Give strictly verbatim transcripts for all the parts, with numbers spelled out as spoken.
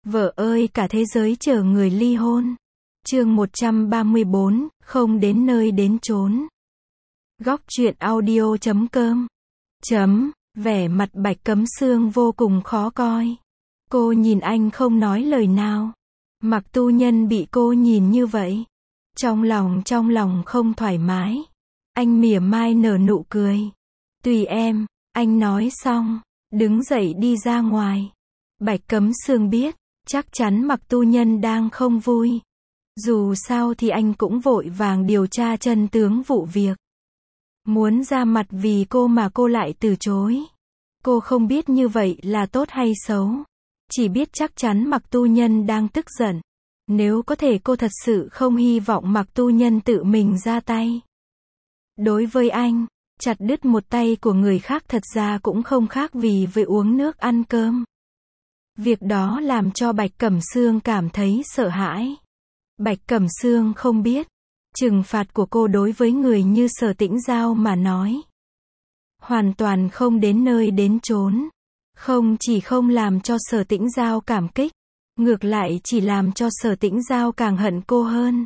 Vợ ơi, cả thế giới chờ người ly hôn. Chương một trăm ba mươi bốn, không đến nơi đến chốn. Góc truyện audio chấm com. Chấm, vẻ mặt Bạch Cấm Xương vô cùng khó coi. Cô nhìn anh không nói lời nào. Mạc Tu Nhân bị cô nhìn như vậy, trong lòng trong lòng không thoải mái. Anh mỉa mai nở nụ cười. Tùy em, anh nói xong, đứng dậy đi ra ngoài. Bạch Cấm Xương biết, chắc chắn Mạc Tu Nhân đang không vui. Dù sao thì anh cũng vội vàng điều tra chân tướng vụ việc. Muốn ra mặt vì cô mà cô lại từ chối. Cô không biết như vậy là tốt hay xấu. Chỉ biết chắc chắn Mạc Tu Nhân đang tức giận. Nếu có thể cô thật sự không hy vọng Mạc Tu Nhân tự mình ra tay. Đối với anh, chặt đứt một tay của người khác thật ra cũng không khác vì với uống nước ăn cơm. Việc đó làm cho Bạch Cẩm Xương cảm thấy sợ hãi. Bạch Cẩm Xương không biết, trừng phạt của cô đối với người như Sở Tĩnh Giao mà nói, hoàn toàn không đến nơi đến chốn. Không chỉ không làm cho Sở Tĩnh Giao cảm kích, ngược lại chỉ làm cho Sở Tĩnh Giao càng hận cô hơn.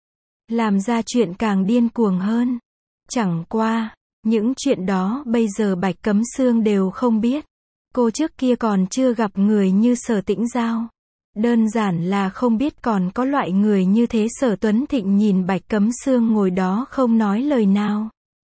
Làm ra chuyện càng điên cuồng hơn. Chẳng qua, những chuyện đó bây giờ Bạch Cấm Xương đều không biết. Cô trước kia còn chưa gặp người như Sở Tĩnh Giao. Đơn giản là không biết còn có loại người như thế. Sở Tuấn Thịnh nhìn Bạch Cấm Xương ngồi đó không nói lời nào.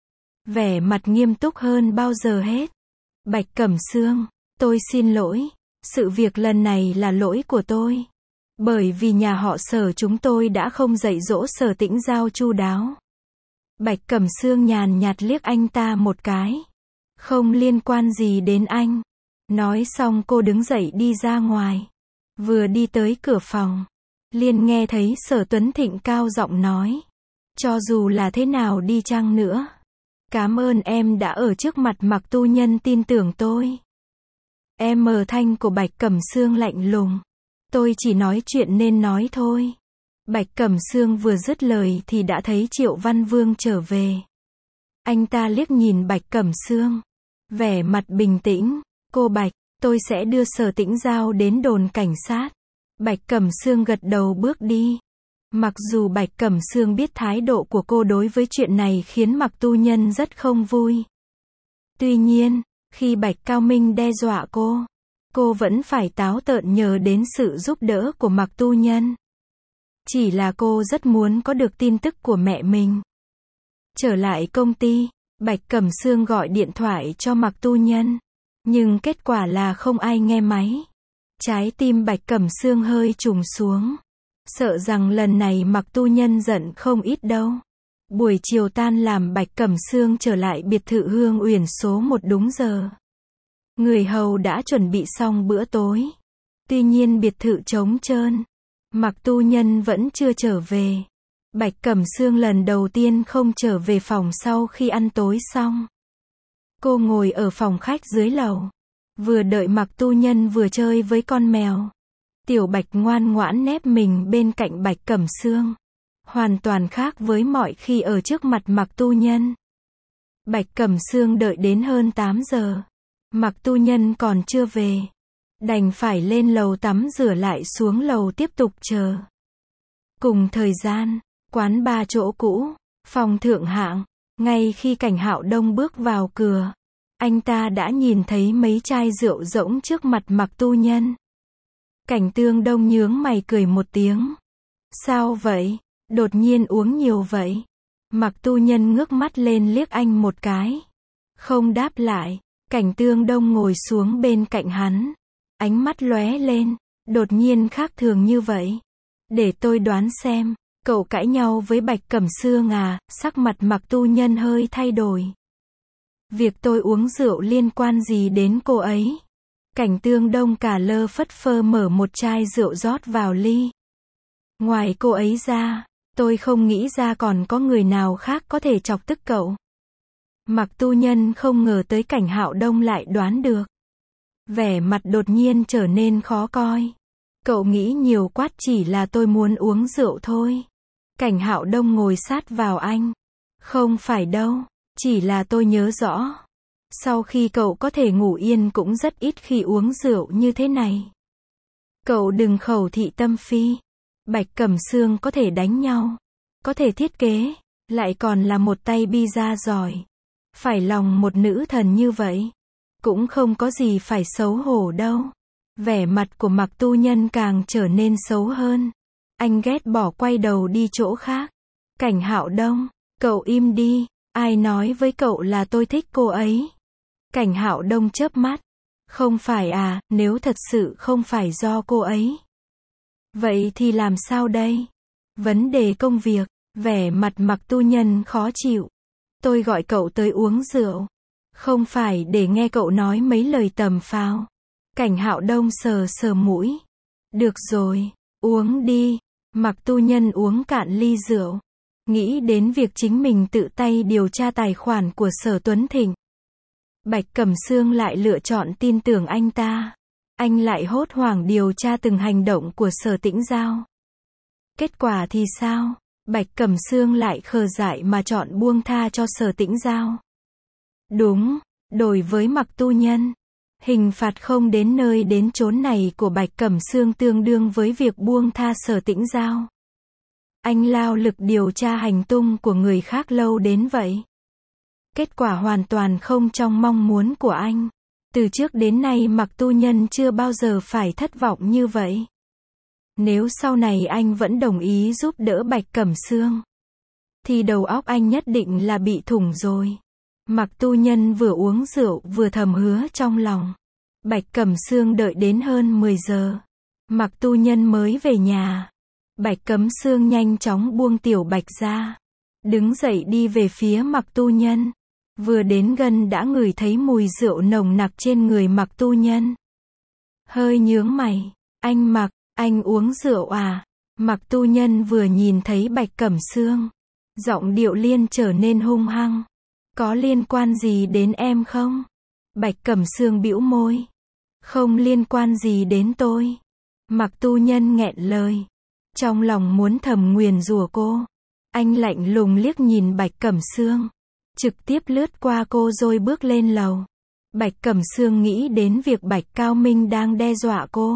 Vẻ mặt nghiêm túc hơn bao giờ hết. Bạch Cẩm Xương, tôi xin lỗi. Sự việc lần này là lỗi của tôi. Bởi vì nhà họ Sở chúng tôi đã không dạy dỗ Sở Tĩnh Giao chu đáo. Bạch Cẩm Xương nhàn nhạt liếc anh ta một cái. Không liên quan gì đến anh. Nói xong cô đứng dậy đi ra ngoài. Vừa đi tới cửa phòng, liền nghe thấy Sở Tuấn Thịnh cao giọng nói. Cho dù là thế nào đi chăng nữa, cảm ơn em đã ở trước mặt Mạc Tu Nhân tin tưởng tôi. Em mờ thanh của Bạch Cẩm Xương lạnh lùng. Tôi chỉ nói chuyện nên nói thôi. Bạch Cẩm Xương vừa dứt lời thì đã thấy Triệu Văn Vương trở về. Anh ta liếc nhìn Bạch Cẩm Xương, vẻ mặt bình tĩnh. Cô Bạch, tôi sẽ đưa Sở Tĩnh Giao đến đồn cảnh sát. Bạch Cẩm Xương gật đầu bước đi. Mặc dù Bạch Cẩm Xương biết thái độ của cô đối với chuyện này khiến Mạc Tu Nhân rất không vui. Tuy nhiên, khi Bạch Cao Minh đe dọa cô, cô vẫn phải táo tợn nhờ đến sự giúp đỡ của Mạc Tu Nhân. Chỉ là cô rất muốn có được tin tức của mẹ mình. Trở lại công ty, Bạch Cẩm Xương gọi điện thoại cho Mạc Tu Nhân. Nhưng kết quả là không ai nghe máy. Trái tim Bạch Cẩm Xương hơi trùng xuống. Sợ rằng lần này Mạc Tu Nhân giận không ít đâu. Buổi chiều tan làm Bạch Cẩm Xương trở lại biệt thự Hương Uyển số một đúng giờ. Người hầu đã chuẩn bị xong bữa tối. Tuy nhiên biệt thự trống trơn. Mạc Tu Nhân vẫn chưa trở về. Bạch Cẩm Xương lần đầu tiên không trở về phòng sau khi ăn tối xong. Cô ngồi ở phòng khách dưới lầu. Vừa đợi Mạc Tu Nhân vừa chơi với con mèo. Tiểu Bạch ngoan ngoãn nép mình bên cạnh Bạch Cẩm Xương. Hoàn toàn khác với mọi khi ở trước mặt Mạc Tu Nhân. Bạch Cẩm Xương đợi đến hơn tám giờ. Mạc Tu Nhân còn chưa về. Đành phải lên lầu tắm rửa lại xuống lầu tiếp tục chờ. Cùng thời gian, quán ba chỗ cũ, phòng thượng hạng. Ngay khi Cảnh Hạo Đông bước vào cửa, anh ta đã nhìn thấy mấy chai rượu rỗng trước mặt Mạc Tu Nhân. Cảnh Tương Đông nhướng mày cười một tiếng. Sao vậy? Đột nhiên uống nhiều vậy? Mạc Tu Nhân ngước mắt lên liếc anh một cái. Không đáp lại. Cảnh Tương Đông ngồi xuống bên cạnh hắn. Ánh mắt lóe lên. Đột nhiên khác thường như vậy. Để tôi đoán xem. Cậu cãi nhau với Bạch Cẩm Xương à? Sắc mặt Mạc Tu Nhân hơi thay đổi. Việc tôi uống rượu liên quan gì đến cô ấy? Cảnh Tương Đông cả lơ phất phơ mở một chai rượu rót vào ly. Ngoài cô ấy ra, tôi không nghĩ ra còn có người nào khác có thể chọc tức cậu. Mạc Tu Nhân không ngờ tới Cảnh Hạo Đông lại đoán được. Vẻ mặt đột nhiên trở nên khó coi. Cậu nghĩ nhiều quá, chỉ là tôi muốn uống rượu thôi. Cảnh Hạo Đông ngồi sát vào anh. Không phải đâu, chỉ là tôi nhớ rõ. Sau khi cậu có thể ngủ yên cũng rất ít khi uống rượu như thế này. Cậu đừng khẩu thị tâm phi. Bạch Cẩm Sương có thể đánh nhau, có thể thiết kế, lại còn là một tay pizza giỏi. Phải lòng một nữ thần như vậy, cũng không có gì phải xấu hổ đâu. Vẻ mặt của Mạc Tu Nhân càng trở nên xấu hơn. Anh ghét bỏ quay đầu đi chỗ khác. Cảnh Hạo Đông, cậu im đi, ai nói với cậu là tôi thích cô ấy? Cảnh Hạo Đông chớp mắt. Không phải à, nếu thật sự không phải do cô ấy. Vậy thì làm sao đây? Vấn đề công việc, vẻ mặt Mạc Tu Nhân khó chịu. Tôi gọi cậu tới uống rượu, không phải để nghe cậu nói mấy lời tầm phào. Cảnh Hạo Đông sờ sờ mũi. Được rồi, uống đi. Mạc Tu Nhân uống cạn ly rượu. Nghĩ đến việc chính mình tự tay điều tra tài khoản của Sở Tuấn Thịnh. Bạch Cẩm Sương lại lựa chọn tin tưởng anh ta. Anh lại hốt hoảng điều tra từng hành động của Sở Tĩnh Giao. Kết quả thì sao? Bạch Cẩm Sương lại khờ dại mà chọn buông tha cho Sở Tĩnh Giao. Đúng, đối với Mạc Tu Nhân, hình phạt không đến nơi đến chốn này của Bạch Cẩm Sương tương đương với việc buông tha Sở Tĩnh Giao. Anh lao lực điều tra hành tung của người khác lâu đến vậy. Kết quả hoàn toàn không trong mong muốn của anh. Từ trước đến nay Mạc Tu Nhân chưa bao giờ phải thất vọng như vậy. Nếu sau này anh vẫn đồng ý giúp đỡ Bạch Cẩm Sương, thì đầu óc anh nhất định là bị thủng rồi. Mạc Tu Nhân vừa uống rượu vừa thầm hứa trong lòng. Bạch Cẩm Sương đợi đến hơn mười giờ. Mạc Tu Nhân mới về nhà. Bạch Cẩm Sương nhanh chóng buông Tiểu Bạch ra. Đứng dậy đi về phía Mạc Tu Nhân. Vừa đến gần đã ngửi thấy mùi rượu nồng nặc trên người Mạc Tu Nhân. Hơi nhướng mày. Anh Mạc, anh uống rượu à? Mạc Tu Nhân vừa nhìn thấy Bạch Cẩm Sương, giọng điệu liền trở nên hung hăng. Có liên quan gì đến em không? Bạch Cẩm Sương bĩu môi. Không liên quan gì đến tôi. Mạc Tu Nhân nghẹn lời. Trong lòng muốn thầm nguyền rủa cô. Anh lạnh lùng liếc nhìn Bạch Cẩm Sương. Trực tiếp lướt qua cô rồi bước lên lầu. Bạch Cẩm Sương nghĩ đến việc Bạch Cao Minh đang đe dọa cô.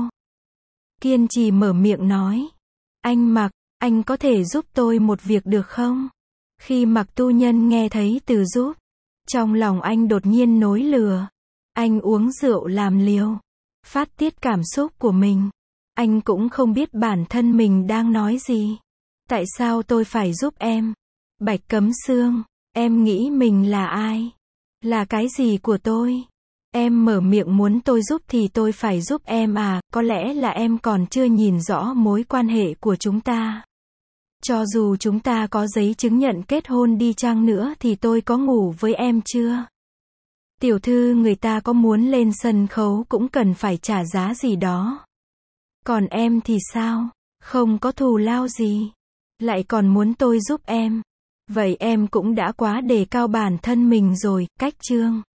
Kiên trì mở miệng nói. Anh Mạc, anh có thể giúp tôi một việc được không? Khi Mạc Tu Nhân nghe thấy từ giúp, trong lòng anh đột nhiên nối lửa. Anh uống rượu làm liều, phát tiết cảm xúc của mình. Anh cũng không biết bản thân mình đang nói gì. Tại sao tôi phải giúp em? Bạch Cẩm Sương, em nghĩ mình là ai? Là cái gì của tôi? Em mở miệng muốn tôi giúp thì tôi phải giúp em à? Có lẽ là em còn chưa nhìn rõ mối quan hệ của chúng ta. Cho dù chúng ta có giấy chứng nhận kết hôn đi chăng nữa thì tôi có ngủ với em chưa? Tiểu thư người ta có muốn lên sân khấu cũng cần phải trả giá gì đó. Còn em thì sao? Không có thù lao gì. Lại còn muốn tôi giúp em. Vậy em cũng đã quá đề cao bản thân mình rồi. Cách chương